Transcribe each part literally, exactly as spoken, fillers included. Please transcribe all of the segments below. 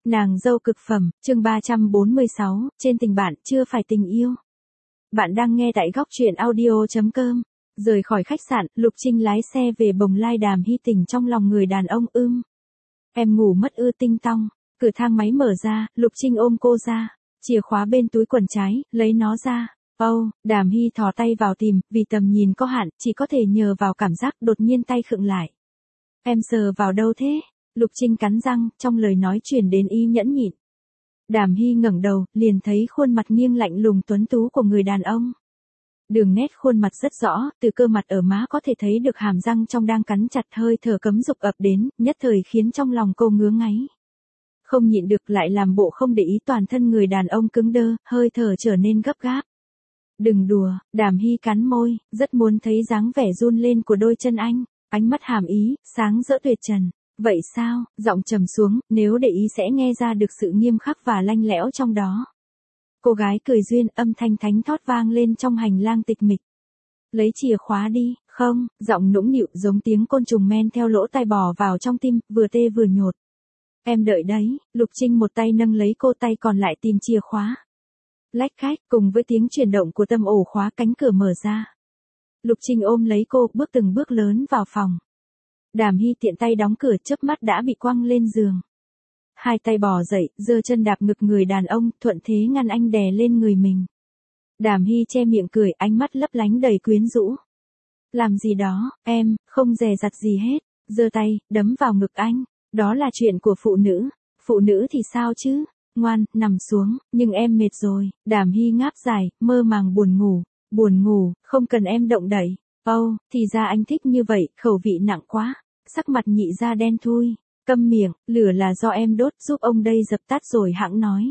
Nàng dâu cực phẩm, chương ba trăm bốn mươi sáu, trên tình bạn chưa phải tình yêu. Bạn đang nghe tại góc truyện audio chấm com. Rời khỏi khách sạn, Lục Trinh lái xe về Bồng Lai. Đàm Hy tình trong lòng người đàn ông ưm. Em ngủ mất ư tinh tong. Cửa thang máy mở ra, Lục Trinh ôm cô ra. Chìa khóa bên túi quần trái, lấy nó ra. Âu, oh, Đàm Hy thò tay vào tìm, vì tầm nhìn có hạn, chỉ có thể nhờ vào cảm giác. Đột nhiên tay khựng lại. Em sờ vào đâu thế? Lục Trinh cắn răng, trong lời nói truyền đến ý nhẫn nhịn. Đàm Hy ngẩng đầu, liền thấy khuôn mặt nghiêng lạnh lùng tuấn tú của người đàn ông. Đường nét khuôn mặt rất rõ, từ cơ mặt ở má có thể thấy được hàm răng trong đang cắn chặt, hơi thở cấm dục ập đến, nhất thời khiến trong lòng cô ngứa ngáy. Không nhịn được lại làm bộ không để ý, toàn thân người đàn ông cứng đơ, hơi thở trở nên gấp gáp. Đừng đùa, Đàm Hy cắn môi, rất muốn thấy dáng vẻ run lên của đôi chân anh, ánh mắt hàm ý, sáng rỡ tuyệt trần. Vậy sao, giọng trầm xuống, nếu để ý sẽ nghe ra được sự nghiêm khắc và lanh lẽo trong đó. Cô gái cười duyên, âm thanh thánh thót vang lên trong hành lang tịch mịch. Lấy chìa khóa đi, không, giọng nũng nịu giống tiếng côn trùng men theo lỗ tai bò vào trong tim, vừa tê vừa nhột. Em đợi đấy, Lục Trinh một tay nâng lấy cô, tay còn lại tìm chìa khóa. Lách cách, cùng với tiếng chuyển động của tâm ổ khóa, cánh cửa mở ra. Lục Trinh ôm lấy cô, bước từng bước lớn vào phòng. Đàm Hy tiện tay đóng cửa, chớp mắt đã bị quăng lên giường. Hai tay bò dậy, giơ chân đạp ngực người đàn ông, thuận thế ngăn anh đè lên người mình. Đàm Hy che miệng cười, ánh mắt lấp lánh đầy quyến rũ. Làm gì đó, em, không dè dặt gì hết, giơ tay, đấm vào ngực anh. Đó là chuyện của phụ nữ, phụ nữ thì sao chứ, ngoan, nằm xuống, nhưng em mệt rồi. Đàm Hy ngáp dài, mơ màng buồn ngủ, buồn ngủ, không cần em động đậy. Âu, oh, thì ra anh thích như vậy, khẩu vị nặng quá. Sắc mặt nhị ra đen thui, câm miệng, lửa là do em đốt, giúp ông đây dập tắt rồi hãng nói.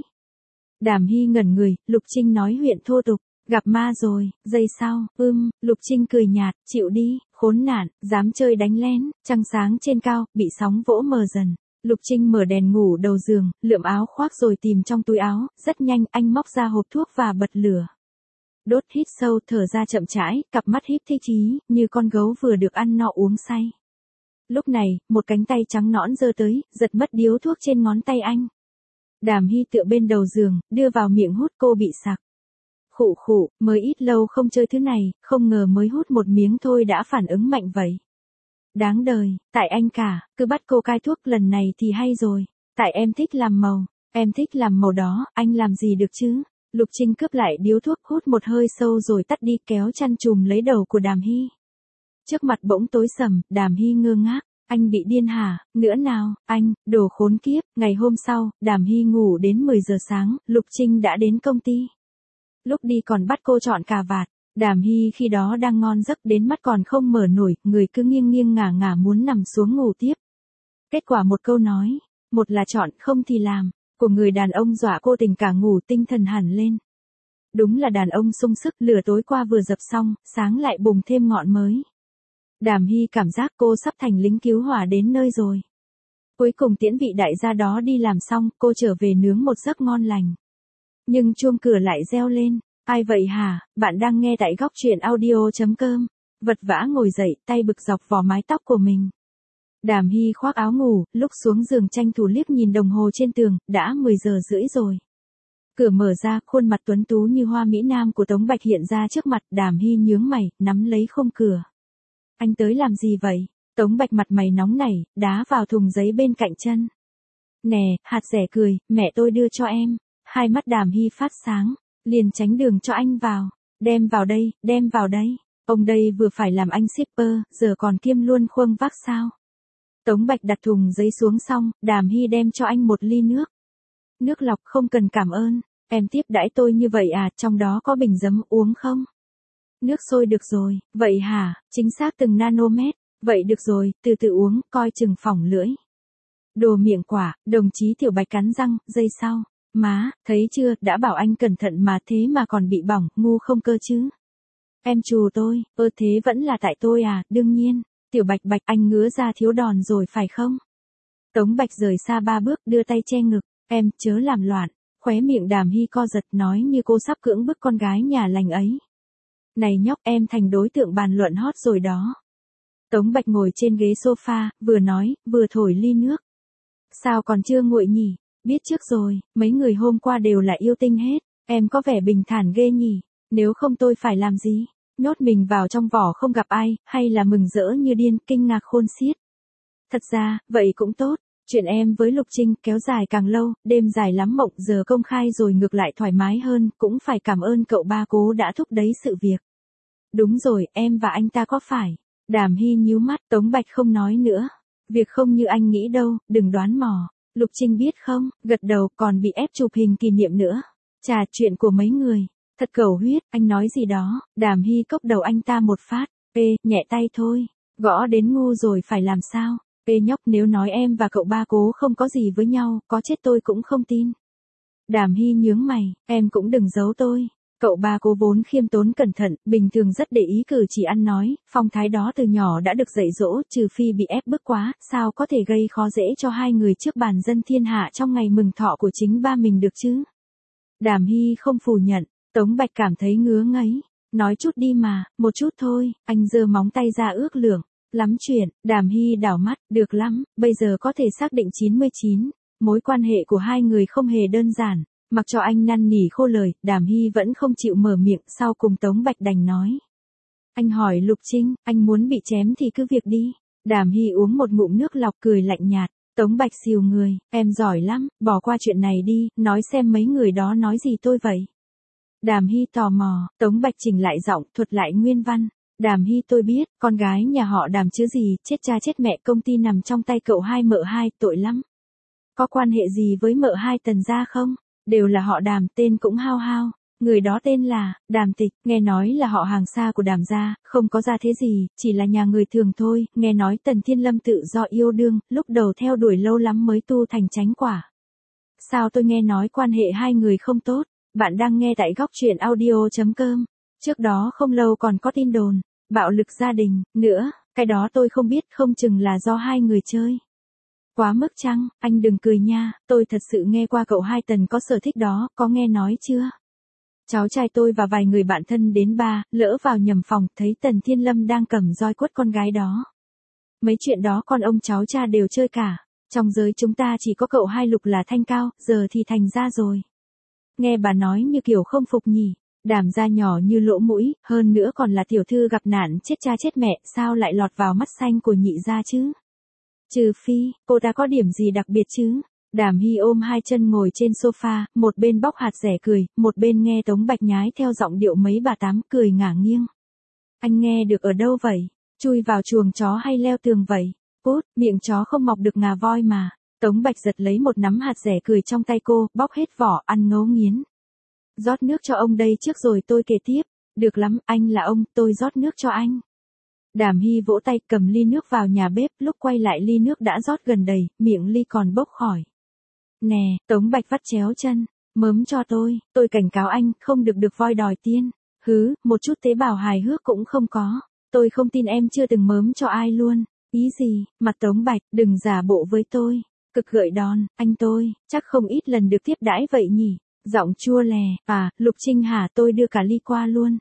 Đàm Hy ngẩn người, Lục Trinh nói huyện thô tục, gặp ma rồi, giây sau, ưm, Lục Trinh cười nhạt, chịu đi, khốn nạn, dám chơi đánh lén, trăng sáng trên cao, bị sóng vỗ mờ dần. Lục Trinh mở đèn ngủ đầu giường, lượm áo khoác rồi tìm trong túi áo, rất nhanh anh móc ra hộp thuốc và bật lửa. Đốt hít sâu, thở ra chậm rãi, cặp mắt híp thích chí, như con gấu vừa được ăn no uống say. Lúc này, một cánh tay trắng nõn giơ tới, giật mất điếu thuốc trên ngón tay anh. Đàm Hy tựa bên đầu giường, đưa vào miệng hút, cô bị sặc. Khụ khụ, mới ít lâu không chơi thứ này, không ngờ mới hút một miếng thôi đã phản ứng mạnh vậy. Đáng đời, tại anh cả, cứ bắt cô cai thuốc, lần này thì hay rồi. Tại em thích làm màu, em thích làm màu đó, anh làm gì được chứ? Lục Trinh cướp lại điếu thuốc, hút một hơi sâu rồi tắt đi, kéo chăn chùm lấy đầu của Đàm Hy. Trước mặt bỗng tối sầm, Đàm Hy ngơ ngác, anh bị điên hả, nữa nào, anh, đồ khốn kiếp. Ngày hôm sau, Đàm Hy ngủ đến mười giờ sáng, Lục Trinh đã đến công ty. Lúc đi còn bắt cô chọn cà vạt, Đàm Hy khi đó đang ngon giấc đến mắt còn không mở nổi, người cứ nghiêng nghiêng ngả ngả muốn nằm xuống ngủ tiếp. Kết quả một câu nói, một là chọn, không thì làm, của người đàn ông dọa cô tỉnh cả ngủ, tinh thần hẳn lên. Đúng là đàn ông sung sức, lửa tối qua vừa dập xong, sáng lại bùng thêm ngọn mới. Đàm Hy cảm giác cô sắp thành lính cứu hỏa đến nơi rồi. Cuối cùng tiễn vị đại gia đó đi làm xong, cô trở về nướng một giấc ngon lành. Nhưng chuông cửa lại reo lên. Ai vậy hả? Bạn đang nghe tại góc truyện audio chấm com. Vật vã ngồi dậy, tay bực dọc vò mái tóc của mình. Đàm Hy khoác áo ngủ, lúc xuống giường tranh thủ liếc nhìn đồng hồ trên tường, đã mười giờ rưỡi rồi. Cửa mở ra, khuôn mặt tuấn tú như hoa mỹ nam của Tống Bạch hiện ra trước mặt. Đàm Hy nhướng mày, nắm lấy khung cửa. Anh tới làm gì vậy? Tống Bạch mặt mày nóng nảy, đá vào thùng giấy bên cạnh chân. Nè, hạt rẻ cười, mẹ tôi đưa cho em. Hai mắt Đàm Hy phát sáng, liền tránh đường cho anh vào. Đem vào đây, đem vào đây. Ông đây vừa phải làm anh shipper, giờ còn kiêm luôn khuâng vác sao? Tống Bạch đặt thùng giấy xuống xong, Đàm Hy đem cho anh một ly nước. Nước lọc, không cần cảm ơn. Em tiếp đãi tôi như vậy à, trong đó có bình giấm, uống không? Nước sôi được rồi, vậy hả, chính xác từng nanomet, vậy được rồi, từ từ uống, coi chừng phỏng lưỡi. Đồ miệng quả, đồng chí Tiểu Bạch cắn răng, giây sau, má, thấy chưa, đã bảo anh cẩn thận mà thế mà còn bị bỏng, ngu không cơ chứ. Em trù tôi, ơ thế vẫn là tại tôi à, đương nhiên, Tiểu Bạch Bạch anh ngứa ra thiếu đòn rồi phải không? Tống Bạch rời xa ba bước, đưa tay che ngực, em, chớ làm loạn, khóe miệng Đàm Hy co giật, nói như cô sắp cưỡng bức con gái nhà lành ấy. Này nhóc, em thành đối tượng bàn luận hot rồi đó. Tống Bạch ngồi trên ghế sofa, vừa nói, vừa thổi ly nước. Sao còn chưa nguội nhỉ? Biết trước rồi, mấy người hôm qua đều là yêu tinh hết, em có vẻ bình thản ghê nhỉ, nếu không tôi phải làm gì? Nhốt mình vào trong vỏ không gặp ai, hay là mừng rỡ như điên, kinh ngạc khôn xiết. Thật ra, vậy cũng tốt, chuyện em với Lục Trinh kéo dài càng lâu, đêm dài lắm mộng giờ công khai rồi ngược lại thoải mái hơn, cũng phải cảm ơn cậu ba cố đã thúc đẩy sự việc. Đúng rồi, em và anh ta có phải. Đàm Hy nhíu mắt, Tống Bạch không nói nữa. Việc không như anh nghĩ đâu, đừng đoán mò. Lục Trinh biết không, gật đầu còn bị ép chụp hình kỷ niệm nữa. Chà, chuyện của mấy người. Thật cầu huyết, anh nói gì đó, Đàm Hy cốc đầu anh ta một phát. Ê, nhẹ tay thôi. Gõ đến ngu rồi phải làm sao? Ê nhóc, nếu nói em và cậu ba cố không có gì với nhau, có chết tôi cũng không tin. Đàm Hy nhướng mày, em cũng đừng giấu tôi. Cậu ba cố vốn khiêm tốn cẩn thận, bình thường rất để ý cử chỉ ăn nói, phong thái đó từ nhỏ đã được dạy dỗ, trừ phi bị ép bức quá, sao có thể gây khó dễ cho hai người trước bàn dân thiên hạ trong ngày mừng thọ của chính ba mình được chứ. Đàm Hy không phủ nhận, Tống Bạch cảm thấy ngứa ngấy, nói chút đi mà, một chút thôi, anh giơ móng tay ra ước lượng, lắm chuyện, Đàm Hy đảo mắt, được lắm, bây giờ có thể xác định chín mươi chín, mối quan hệ của hai người không hề đơn giản. Mặc cho anh năn nỉ khô lời, Đàm Hy vẫn không chịu mở miệng, sau cùng Tống Bạch đành nói. Anh hỏi Lục Trinh, anh muốn bị chém thì cứ việc đi. Đàm Hy uống một ngụm nước lọc cười lạnh nhạt, Tống Bạch xìu người, em giỏi lắm, bỏ qua chuyện này đi, nói xem mấy người đó nói gì tôi vậy. Đàm Hy tò mò, Tống Bạch chỉnh lại giọng, thuật lại nguyên văn. Đàm Hy tôi biết, con gái nhà họ Đàm chứ gì, chết cha chết mẹ công ty nằm trong tay cậu hai mợ hai, tội lắm. Có quan hệ gì với mợ hai Tần gia không? Đều là họ Đàm, tên cũng hao hao. Người đó tên là Đàm Tịch, nghe nói là họ hàng xa của Đàm gia, không có gia thế gì, chỉ là nhà người thường thôi. Nghe nói Tần Thiên Lâm tự do yêu đương, lúc đầu theo đuổi lâu lắm mới tu thành chánh quả. Sao tôi nghe nói quan hệ hai người không tốt? Bạn đang nghe tại góc truyện audio chấm com. Trước đó không lâu còn có tin đồn bạo lực gia đình nữa, cái đó tôi không biết, không chừng là do hai người chơi. Quá mức chăng, anh đừng cười nha, tôi thật sự nghe qua cậu hai Tần có sở thích đó, có nghe nói chưa? Cháu trai tôi và vài người bạn thân đến ba, lỡ vào nhầm phòng, thấy Tần Thiên Lâm đang cầm roi quất con gái đó. Mấy chuyện đó con ông cháu cha đều chơi cả, trong giới chúng ta chỉ có cậu hai Lục là thanh cao, giờ thì thành ra rồi. Nghe bà nói như kiểu không phục nhỉ, Đàm gia nhỏ như lỗ mũi, hơn nữa còn là tiểu thư gặp nạn chết cha chết mẹ, sao lại lọt vào mắt xanh của nhị gia chứ? Trừ phi, cô ta có điểm gì đặc biệt chứ? Đàm Hy ôm hai chân ngồi trên sofa, một bên bóc hạt dẻ cười, một bên nghe Tống Bạch nhái theo giọng điệu mấy bà tám cười ngả nghiêng. Anh nghe được ở đâu vậy? Chui vào chuồng chó hay leo tường vậy? Cút, miệng chó không mọc được ngà voi mà. Tống Bạch giật lấy một nắm hạt dẻ cười trong tay cô, bóc hết vỏ, ăn ngấu nghiến. Rót nước cho ông đây trước rồi tôi kể tiếp. Được lắm, anh là ông, tôi rót nước cho anh. Đàm Hy vỗ tay cầm ly nước vào nhà bếp, lúc quay lại ly nước đã rót gần đầy, miệng ly còn bốc khỏi. Nè, Tống Bạch vắt chéo chân, mớm cho tôi, tôi cảnh cáo anh, không được được voi đòi tiên. Hứ, một chút tế bào hài hước cũng không có, tôi không tin em chưa từng mớm cho ai luôn. Ý gì, mặt Tống Bạch, đừng giả bộ với tôi. Cực gợi đòn, anh tôi, chắc không ít lần được tiếp đãi vậy nhỉ. Giọng chua lè, à, Lục Trinh hả, tôi đưa cả ly qua luôn.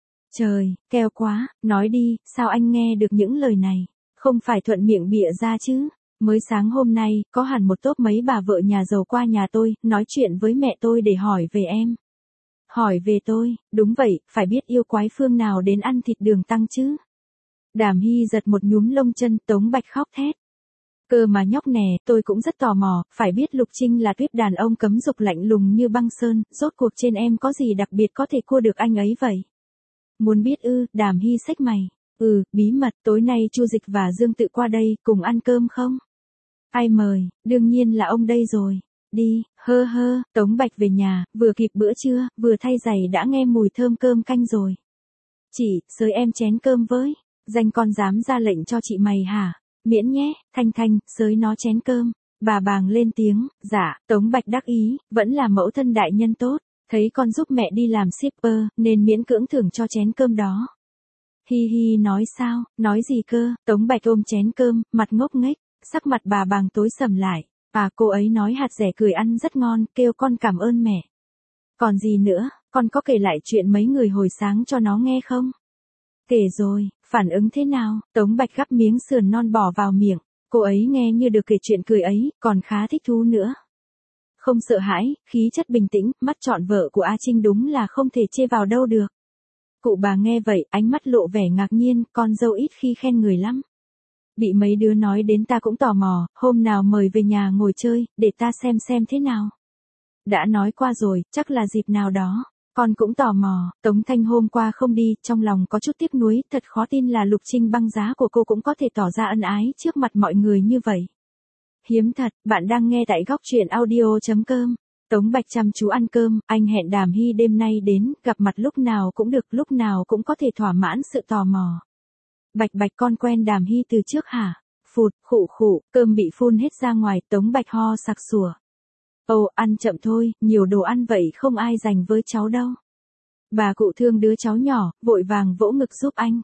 Trời, keo quá, nói đi, sao anh nghe được những lời này? Không phải thuận miệng bịa ra chứ? Mới sáng hôm nay, có hẳn một tốp mấy bà vợ nhà giàu qua nhà tôi, nói chuyện với mẹ tôi để hỏi về em. Hỏi về tôi, đúng vậy, phải biết yêu quái phương nào đến ăn thịt đường tăng chứ? Đàm Hy giật một nhúm lông chân, Tống Bạch khóc thét. Cơ mà nhóc nè, tôi cũng rất tò mò, phải biết Lục Trinh là tuyết đàn ông cấm dục lạnh lùng như băng sơn, rốt cuộc trên em có gì đặc biệt có thể cua được anh ấy vậy? Muốn biết ư? Đàm Hy xách mày. Ừ, bí mật, tối nay Chu Dịch và Dương Tự qua đây, cùng ăn cơm không? Ai mời, đương nhiên là ông đây rồi. Đi, hơ hơ, Tống Bạch về nhà, vừa kịp bữa trưa, vừa thay giày đã nghe mùi thơm cơm canh rồi. Chị, xới em chén cơm với, danh con dám ra lệnh cho chị mày hả? Miễn nhé, Thanh Thanh, xới nó chén cơm. Bà bàng lên tiếng, dạ, Tống Bạch đắc ý, vẫn là mẫu thân đại nhân tốt. Thấy con giúp mẹ đi làm shipper, nên miễn cưỡng thưởng cho chén cơm đó. Hi hi nói sao, nói gì cơ, Tống Bạch ôm chén cơm, mặt ngốc nghếch, sắc mặt bà bàng tối sầm lại. À, cô ấy nói hạt dẻ cười ăn rất ngon, kêu con cảm ơn mẹ. Còn gì nữa, con có kể lại chuyện mấy người hồi sáng cho nó nghe không? Kể rồi, phản ứng thế nào? Tống Bạch gắp miếng sườn non bỏ vào miệng, cô ấy nghe như được kể chuyện cười ấy, còn khá thích thú nữa. không sợ hãi, khí chất bình tĩnh, mắt trọn vợ của A Trinh đúng là không thể chê vào đâu được. Cụ bà nghe vậy, ánh mắt lộ vẻ ngạc nhiên, con dâu ít khi khen người lắm. Bị mấy đứa nói đến ta cũng tò mò, hôm nào mời về nhà ngồi chơi, để ta xem xem thế nào. Đã nói qua rồi, chắc là dịp nào đó. Con cũng tò mò, Tống Thanh hôm qua không đi, trong lòng có chút tiếc nuối, thật khó tin là Lục Trinh băng giá của cô cũng có thể tỏ ra ân ái trước mặt mọi người như vậy. Hiếm thật, bạn đang nghe tại góc truyện audio.com. Tống Bạch chăm chú ăn cơm, anh hẹn Đàm Hy đêm nay đến, gặp mặt lúc nào cũng được, lúc nào cũng có thể thỏa mãn sự tò mò. Bạch Bạch con quen Đàm Hy từ trước hả? Phụt, khụ khụ, cơm bị phun hết ra ngoài, Tống Bạch ho sặc sủa. Ồ, ăn chậm thôi, nhiều đồ ăn vậy không ai dành với cháu đâu. Bà cụ thương đứa cháu nhỏ, vội vàng vỗ ngực giúp anh.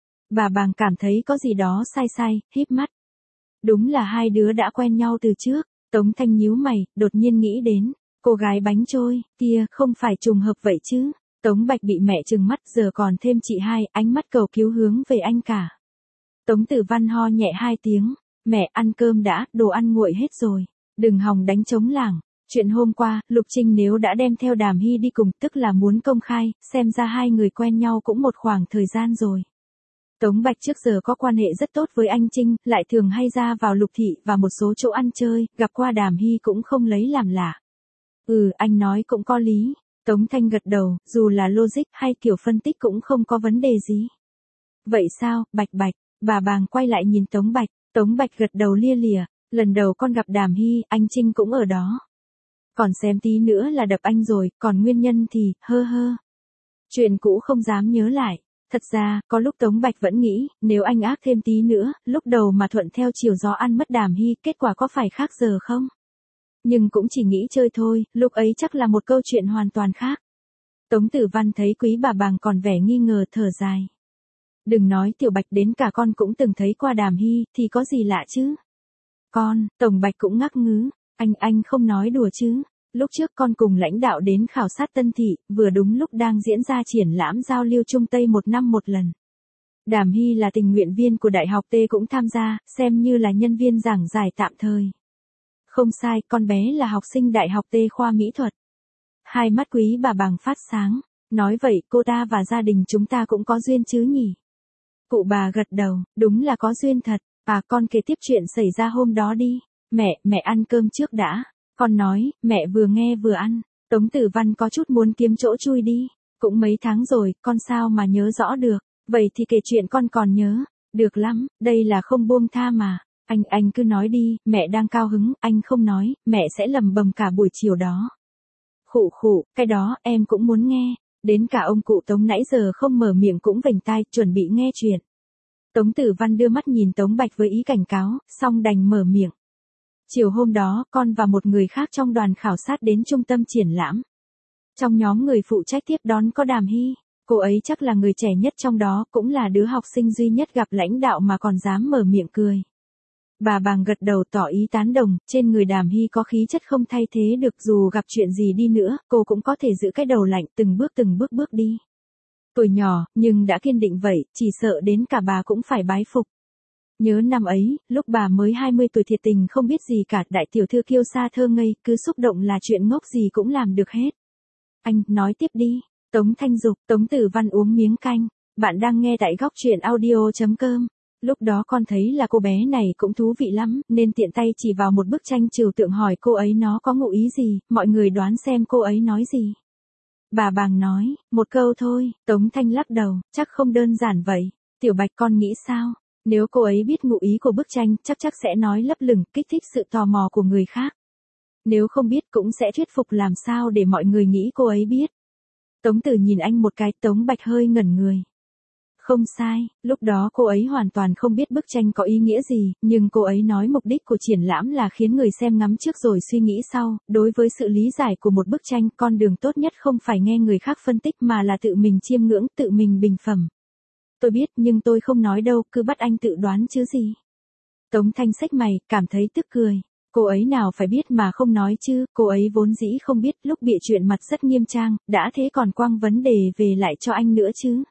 Bà bàng cảm thấy có gì đó sai sai, híp mắt. Đúng là hai đứa đã quen nhau từ trước. Tống Thanh nhíu mày, đột nhiên nghĩ đến, cô gái bánh trôi, kia, không phải trùng hợp vậy chứ. Tống Bạch bị mẹ trừng mắt, giờ còn thêm chị hai, ánh mắt cầu cứu hướng về anh cả. Tống Tử Văn ho nhẹ hai tiếng, mẹ ăn cơm đã, đồ ăn nguội hết rồi, đừng hòng đánh trống lảng. Chuyện hôm qua, Lục Trinh nếu đã đem theo Đàm Hy đi cùng, tức là muốn công khai, xem ra hai người quen nhau cũng một khoảng thời gian rồi. Tống Bạch trước giờ có quan hệ rất tốt với anh Trinh, lại thường hay ra vào Lục Thị và một số chỗ ăn chơi, gặp qua Đàm Hy cũng không lấy làm lạ. Ừ, anh nói cũng có lý. Tống Thanh gật đầu, dù là logic hay kiểu phân tích cũng không có vấn đề gì. Vậy sao, Bạch Bạch, bà bàng quay lại nhìn Tống Bạch, Tống Bạch gật đầu lia lịa, lần đầu con gặp Đàm Hy, anh Trinh cũng ở đó. Còn xem tí nữa là đập anh rồi, còn nguyên nhân thì, hơ hơ. Chuyện cũ không dám nhớ lại. Thật ra, có lúc Tống Bạch vẫn nghĩ, nếu anh ác thêm tí nữa, lúc đầu mà thuận theo chiều gió ăn mất Đàm Hy, kết quả có phải khác giờ không? Nhưng cũng chỉ nghĩ chơi thôi, lúc ấy chắc là một câu chuyện hoàn toàn khác. Tống Tử Văn thấy quý bà bàng còn vẻ nghi ngờ, thở dài. Đừng nói Tiểu Bạch, đến cả con cũng từng thấy qua Đàm Hy, thì có gì lạ chứ? Con, Tổng Bạch cũng ngắc ngứ, anh, anh không nói đùa chứ? Lúc trước con cùng lãnh đạo đến khảo sát Tân Thị, vừa đúng lúc đang diễn ra triển lãm giao lưu Trung Tây một năm một lần. Đàm Hy là tình nguyện viên của Đại học T cũng tham gia, xem như là nhân viên giảng giải tạm thời. Không sai, con bé là học sinh Đại học T khoa mỹ thuật. Hai mắt quý bà bàng phát sáng, nói vậy cô ta và gia đình chúng ta cũng có duyên chứ nhỉ? Cụ bà gật đầu, đúng là có duyên thật. À, con kể tiếp chuyện xảy ra hôm đó đi. Mẹ, mẹ ăn cơm trước đã. Con nói, mẹ vừa nghe vừa ăn. Tống Tử Văn có chút muốn kiếm chỗ chui đi. Cũng mấy tháng rồi, con sao mà nhớ rõ được. Vậy thì kể chuyện con còn nhớ. Được lắm, đây là không buông tha mà. Anh, anh cứ nói đi, mẹ đang cao hứng, anh không nói, mẹ sẽ lầm bầm cả buổi chiều đó. Khụ khụ, cái đó, em cũng muốn nghe. Đến cả ông cụ Tống nãy giờ không mở miệng cũng vểnh tai, chuẩn bị nghe chuyện. Tống Tử Văn đưa mắt nhìn Tống Bạch với ý cảnh cáo, xong đành mở miệng. Chiều hôm đó, con và một người khác trong đoàn khảo sát đến trung tâm triển lãm. Trong nhóm người phụ trách tiếp đón có Đàm Hy, cô ấy chắc là người trẻ nhất trong đó, cũng là đứa học sinh duy nhất gặp lãnh đạo mà còn dám mở miệng cười. Bà bàng gật đầu tỏ ý tán đồng, trên người Đàm Hy có khí chất không thay thế được, dù gặp chuyện gì đi nữa, cô cũng có thể giữ cái đầu lạnh, từng bước từng bước bước đi. Tuổi nhỏ, nhưng đã kiên định vậy, chỉ sợ đến cả bà cũng phải bái phục. Nhớ năm ấy, lúc bà mới hai mươi tuổi thiệt tình không biết gì cả, đại tiểu thư kiêu sa thơ ngây, cứ xúc động là chuyện ngốc gì cũng làm được hết. Anh, nói tiếp đi. Tống Thanh dục, Tống Tử Văn uống miếng canh. Bạn đang nghe tại góc truyện audio.com. Lúc đó con thấy là cô bé này cũng thú vị lắm, nên tiện tay chỉ vào một bức tranh trừu tượng hỏi cô ấy nó có ngụ ý gì, mọi người đoán xem cô ấy nói gì. Bà bàng nói, một câu thôi. Tống Thanh lắc đầu, chắc không đơn giản vậy. Tiểu Bạch con nghĩ sao? Nếu cô ấy biết ngụ ý của bức tranh, chắc chắc sẽ nói lấp lửng, kích thích sự tò mò của người khác. Nếu không biết cũng sẽ thuyết phục làm sao để mọi người nghĩ cô ấy biết. Tống Tử nhìn anh một cái, Tống Bạch hơi ngẩn người. Không sai, lúc đó cô ấy hoàn toàn không biết bức tranh có ý nghĩa gì, nhưng cô ấy nói mục đích của triển lãm là khiến người xem ngắm trước rồi suy nghĩ sau. Đối với sự lý giải của một bức tranh, con đường tốt nhất không phải nghe người khác phân tích mà là tự mình chiêm ngưỡng, tự mình bình phẩm. Tôi biết, nhưng tôi không nói đâu, cứ bắt anh tự đoán chứ gì. Tống Thanh xách mày, cảm thấy tức cười. Cô ấy nào phải biết mà không nói chứ, cô ấy vốn dĩ không biết, lúc bịa chuyện mặt rất nghiêm trang, đã thế còn quăng vấn đề về lại cho anh nữa chứ.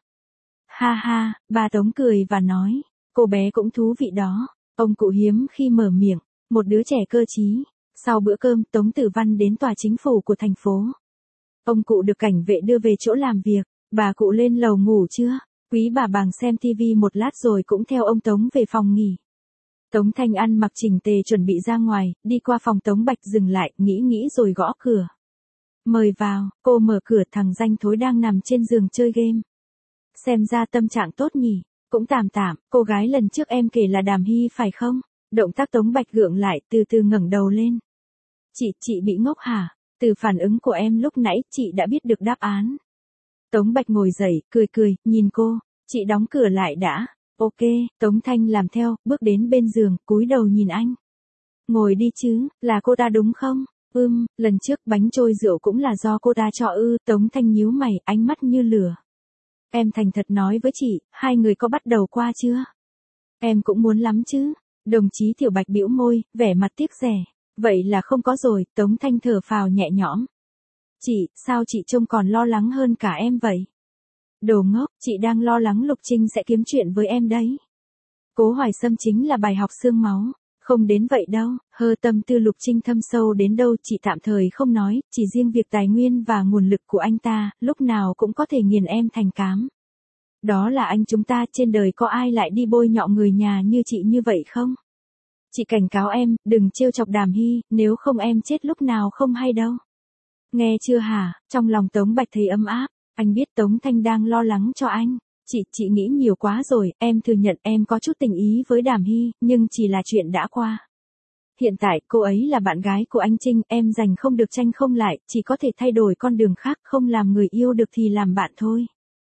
Ha ha, bà Tống cười và nói, cô bé cũng thú vị đó. Ông cụ hiếm khi mở miệng, một đứa trẻ cơ trí. Sau bữa cơm, Tống Tử Văn đến tòa chính phủ của thành phố. Ông cụ được cảnh vệ đưa về chỗ làm việc, bà cụ lên lầu ngủ trưa. Quý bà bàng xem tivi một lát rồi cũng theo ông Tống về phòng nghỉ. Tống Thanh ăn mặc chỉnh tề chuẩn bị ra ngoài, đi qua phòng Tống Bạch dừng lại, nghĩ nghĩ rồi gõ cửa. Mời vào, cô mở cửa, thằng danh thối đang nằm trên giường chơi game. Xem ra tâm trạng tốt nhỉ, cũng tạm tạm, cô gái lần trước em kể là Đàm Hy phải không? Động tác Tống Bạch gượng lại, từ từ ngẩng đầu lên. Chị, chị bị ngốc hả? Từ phản ứng của em lúc nãy, chị đã biết được đáp án. Tống Bạch ngồi dậy, cười cười, nhìn cô, chị đóng cửa lại đã. Ok, Tống Thanh làm theo, bước đến bên giường, cúi đầu nhìn anh. Ngồi đi chứ, là cô ta đúng không? Ưm, lần trước bánh trôi rượu cũng là do cô ta cho ư. Tống Thanh nhíu mày, ánh mắt như lửa. Em thành thật nói với chị, hai người có bắt đầu qua chưa? Em cũng muốn lắm chứ. Đồng chí Tiểu Bạch bĩu môi, vẻ mặt tiếc rẻ. Vậy là không có rồi. Tống Thanh thở phào nhẹ nhõm. Chị, sao chị trông còn lo lắng hơn cả em vậy? Đồ ngốc, chị đang lo lắng Lục Trinh sẽ kiếm chuyện với em đấy. Cố Hoài Sâm chính là bài học xương máu. Không đến vậy đâu, hơ tâm tư Lục Trinh thâm sâu đến đâu chị tạm thời không nói, chỉ riêng việc tài nguyên và nguồn lực của anh ta, lúc nào cũng có thể nghiền em thành cám. Đó là anh chúng ta, trên đời có ai lại đi bôi nhọ người nhà như chị như vậy không? Chị cảnh cáo em, đừng trêu chọc Đàm Hy, nếu không em chết lúc nào không hay đâu. Nghe chưa hả? Trong lòng Tống Bạch thấy ấm áp, anh biết Tống Thanh đang lo lắng cho anh. Chị, chị nghĩ nhiều quá rồi, em thừa nhận em có chút tình ý với Đàm Hy, nhưng chỉ là chuyện đã qua. Hiện tại, cô ấy là bạn gái của anh Trinh, em giành không được tranh không lại, chỉ có thể thay đổi con đường khác, không làm người yêu được thì làm bạn thôi.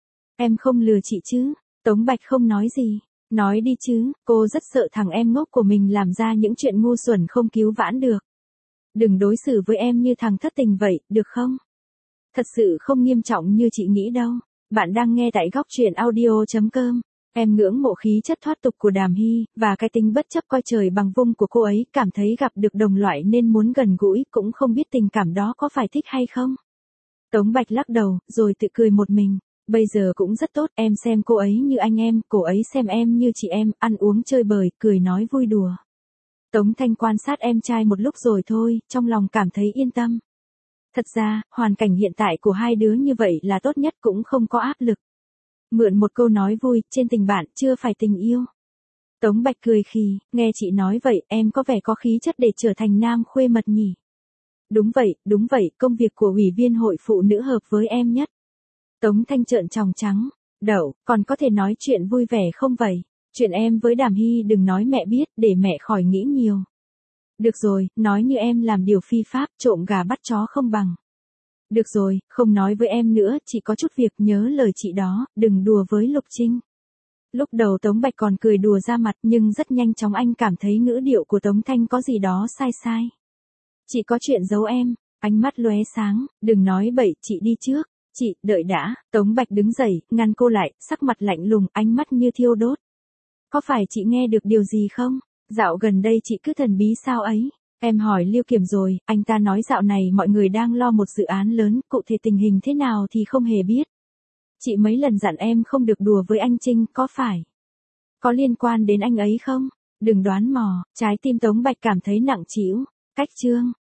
Em không lừa chị chứ? Tống Bạch không nói gì. Nói đi chứ, cô rất sợ thằng em ngốc của mình làm ra những chuyện ngu xuẩn không cứu vãn được. Đừng đối xử với em như thằng thất tình vậy, được không? Thật sự không nghiêm trọng như chị nghĩ đâu. Bạn đang nghe tại góc truyện audio chấm com. Em ngưỡng mộ khí chất thoát tục của Đàm Hy, và cái tính bất chấp coi trời bằng vung của cô ấy, cảm thấy gặp được đồng loại nên muốn gần gũi, cũng không biết tình cảm đó có phải thích hay không. Tống Bạch lắc đầu, rồi tự cười một mình. Bây giờ cũng rất tốt, em xem cô ấy như anh em, cô ấy xem em như chị em, ăn uống chơi bời, cười nói vui đùa. Tống Thanh quan sát em trai một lúc rồi thôi, trong lòng cảm thấy yên tâm. Thật ra, hoàn cảnh hiện tại của hai đứa như vậy là tốt nhất, cũng không có áp lực. Mượn một câu nói vui, trên tình bạn, chưa phải tình yêu. Tống Bạch cười khì, nghe chị nói vậy, em có vẻ có khí chất để trở thành nam khuê mật nhỉ? Đúng vậy, đúng vậy, công việc của ủy viên hội phụ nữ hợp với em nhất. Tống Thanh trợn tròng trắng, đậu, còn có thể nói chuyện vui vẻ không vậy? Chuyện em với Đàm Hy đừng nói mẹ biết, để mẹ khỏi nghĩ nhiều. Được rồi, nói như em làm điều phi pháp, trộm gà bắt chó không bằng. Được rồi, không nói với em nữa, chị có chút việc, nhớ lời chị đó, đừng đùa với Lục Trinh. Lúc đầu Tống Bạch còn cười đùa ra mặt, nhưng rất nhanh chóng anh cảm thấy ngữ điệu của Tống Thanh có gì đó sai sai. Chị có chuyện giấu em, ánh mắt lóe sáng, đừng nói bậy, chị đi trước. Chị, đợi đã. Tống Bạch đứng dậy, ngăn cô lại, sắc mặt lạnh lùng, ánh mắt như thiêu đốt. Có phải chị nghe được điều gì không? Dạo gần đây chị cứ thần bí sao ấy? Em hỏi Liêu Kiểm rồi, anh ta nói dạo này mọi người đang lo một dự án lớn, cụ thể tình hình thế nào thì không hề biết. Chị mấy lần dặn em không được đùa với anh Trinh, có phải? Có liên quan đến anh ấy không? Đừng đoán mò, trái tim Tống Bạch cảm thấy nặng trĩu. Cách chương.